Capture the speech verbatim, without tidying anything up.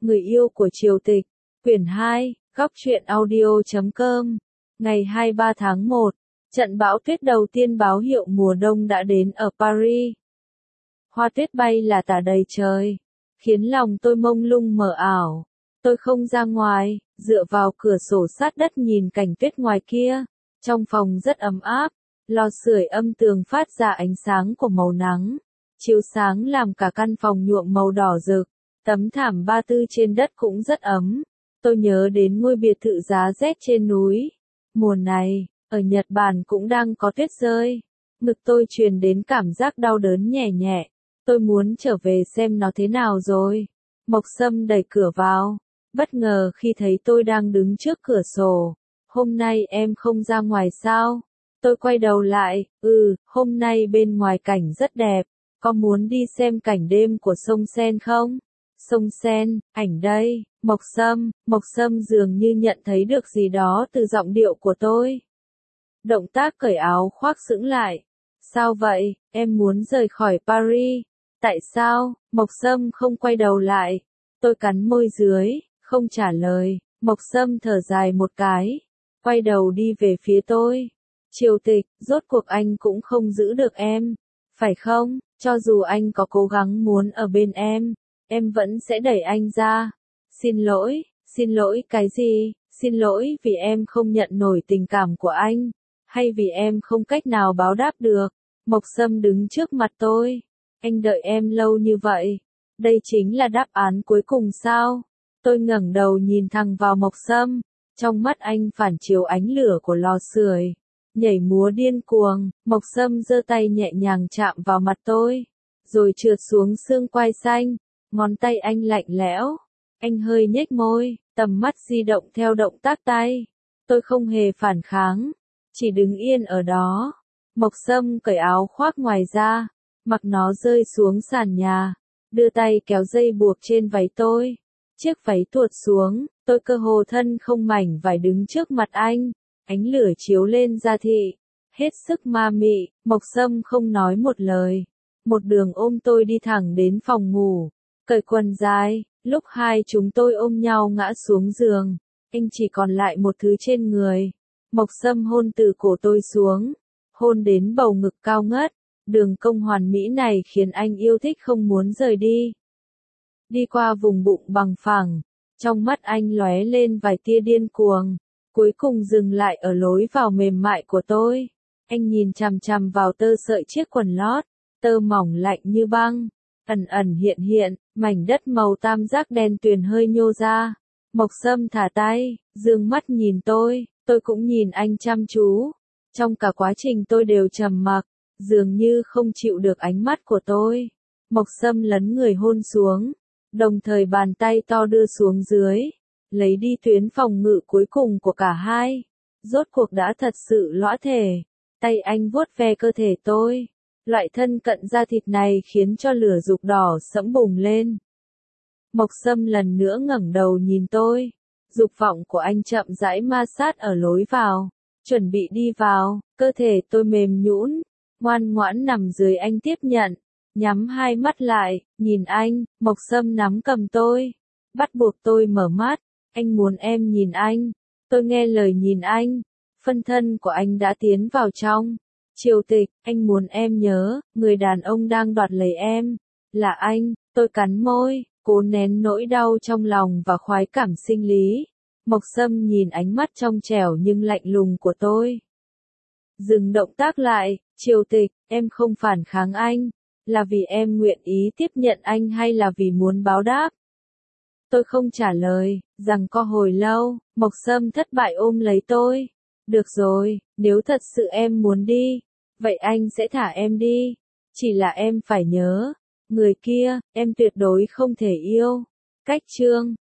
Người yêu của Triều Tịch, quyển hai, góc truyện audio chấm com, ngày hai mươi ba tháng một, trận bão tuyết đầu tiên báo hiệu mùa đông đã đến ở Paris. Hoa tuyết bay là tả đầy trời, khiến lòng tôi mông lung mờ ảo. Tôi không ra ngoài, dựa vào cửa sổ sát đất nhìn cảnh tuyết ngoài kia. Trong phòng rất ấm áp, lò sưởi âm tường phát ra ánh sáng của màu nắng, chiếu sáng làm cả căn phòng nhuộm màu đỏ rực. Tấm thảm ba tư trên đất cũng rất ấm. Tôi nhớ đến ngôi biệt thự giá rét trên núi. Mùa này, ở Nhật Bản cũng đang có tuyết rơi. Ngực tôi truyền đến cảm giác đau đớn nhẹ nhẹ. Tôi muốn trở về xem nó thế nào rồi. Mộc Sâm đẩy cửa vào, bất ngờ khi thấy tôi đang đứng trước cửa sổ. Hôm nay em không ra ngoài sao? Tôi quay đầu lại, ừ, hôm nay bên ngoài cảnh rất đẹp. Có muốn đi xem cảnh đêm của sông Sen không? Sông Sen, ảnh đây, Mộc Sâm, Mộc Sâm dường như nhận thấy được gì đó từ giọng điệu của tôi. Động tác cởi áo khoác sững lại. Sao vậy, em muốn rời khỏi Paris? Tại sao? Mộc Sâm không quay đầu lại. Tôi cắn môi dưới, không trả lời. Mộc Sâm thở dài một cái, quay đầu đi về phía tôi. Triều Tịch, rốt cuộc anh cũng không giữ được em, phải không? Cho dù anh có cố gắng muốn ở bên em, em vẫn sẽ đẩy anh ra. Xin lỗi, xin lỗi cái gì? Xin lỗi vì em không nhận nổi tình cảm của anh, hay vì em không cách nào báo đáp được? Mộc Sâm đứng trước mặt tôi. Anh đợi em lâu như vậy. Đây chính là đáp án cuối cùng sao? Tôi ngẩng đầu nhìn thẳng vào Mộc Sâm. Trong mắt anh phản chiếu ánh lửa của lò sưởi, nhảy múa điên cuồng. Mộc Sâm giơ tay nhẹ nhàng chạm vào mặt tôi, rồi trượt xuống xương quai xanh. Ngón tay anh lạnh lẽo. Anh hơi nhếch môi, tầm mắt di động theo động tác tay. Tôi không hề phản kháng, chỉ đứng yên ở đó. Mộc Sâm cởi áo khoác ngoài ra, mặc nó rơi xuống sàn nhà, đưa tay kéo dây buộc trên váy tôi. Chiếc váy tuột xuống, tôi cơ hồ thân không mảnh vải đứng trước mặt anh. Ánh lửa chiếu lên da thị, hết sức ma mị. Mộc Sâm không nói một lời, một đường ôm tôi đi thẳng đến phòng ngủ, cởi quần dài. Lúc hai chúng tôi ôm nhau ngã xuống giường, anh chỉ còn lại một thứ trên người. Mộc Sâm hôn từ cổ tôi xuống, hôn đến bầu ngực cao ngất. Đường cong hoàn mỹ này khiến anh yêu thích không muốn rời đi. Đi qua vùng bụng bằng phẳng, trong mắt anh lóe lên vài tia điên cuồng, cuối cùng dừng lại ở lối vào mềm mại của tôi. Anh nhìn chằm chằm vào tơ sợi chiếc quần lót, tơ mỏng lạnh như băng, ẩn ẩn hiện hiện, mảnh đất màu tam giác đen tuyền hơi nhô ra. Mộc Sâm thả tay, dương mắt nhìn tôi, tôi cũng nhìn anh chăm chú. Trong cả quá trình tôi đều trầm mặc, dường như không chịu được ánh mắt của tôi. Mộc Sâm lấn người hôn xuống, đồng thời bàn tay to đưa xuống dưới, lấy đi tuyến phòng ngự cuối cùng của cả hai. Rốt cuộc đã thật sự lõa thể. Tay anh vuốt ve cơ thể tôi. Loại thân cận da thịt này khiến cho lửa dục đỏ sẫm bùng lên. Mộc Sâm lần nữa ngẩng đầu nhìn tôi. Dục vọng của anh chậm rãi ma sát ở lối vào, chuẩn bị đi vào. Cơ thể tôi mềm nhũn, ngoan ngoãn nằm dưới anh tiếp nhận. Nhắm hai mắt lại, nhìn anh. Mộc Sâm nắm cầm tôi, bắt buộc tôi mở mắt. Anh muốn em nhìn anh. Tôi nghe lời nhìn anh. Phân thân của anh đã tiến vào trong. Triều Tịch, anh muốn em nhớ, người đàn ông đang đoạt lấy em là anh. Tôi cắn môi, cố nén nỗi đau trong lòng và khoái cảm sinh lý. Mộc Sâm nhìn ánh mắt trong trẻo nhưng lạnh lùng của tôi. Dừng động tác lại. Triều Tịch, em không phản kháng anh, là vì em nguyện ý tiếp nhận anh hay là vì muốn báo đáp? Tôi không trả lời, rằng co hồi lâu. Mộc Sâm thất bại ôm lấy tôi. Được rồi, nếu thật sự em muốn đi, vậy anh sẽ thả em đi. Chỉ là em phải nhớ, người kia, em tuyệt đối không thể yêu. Cách chương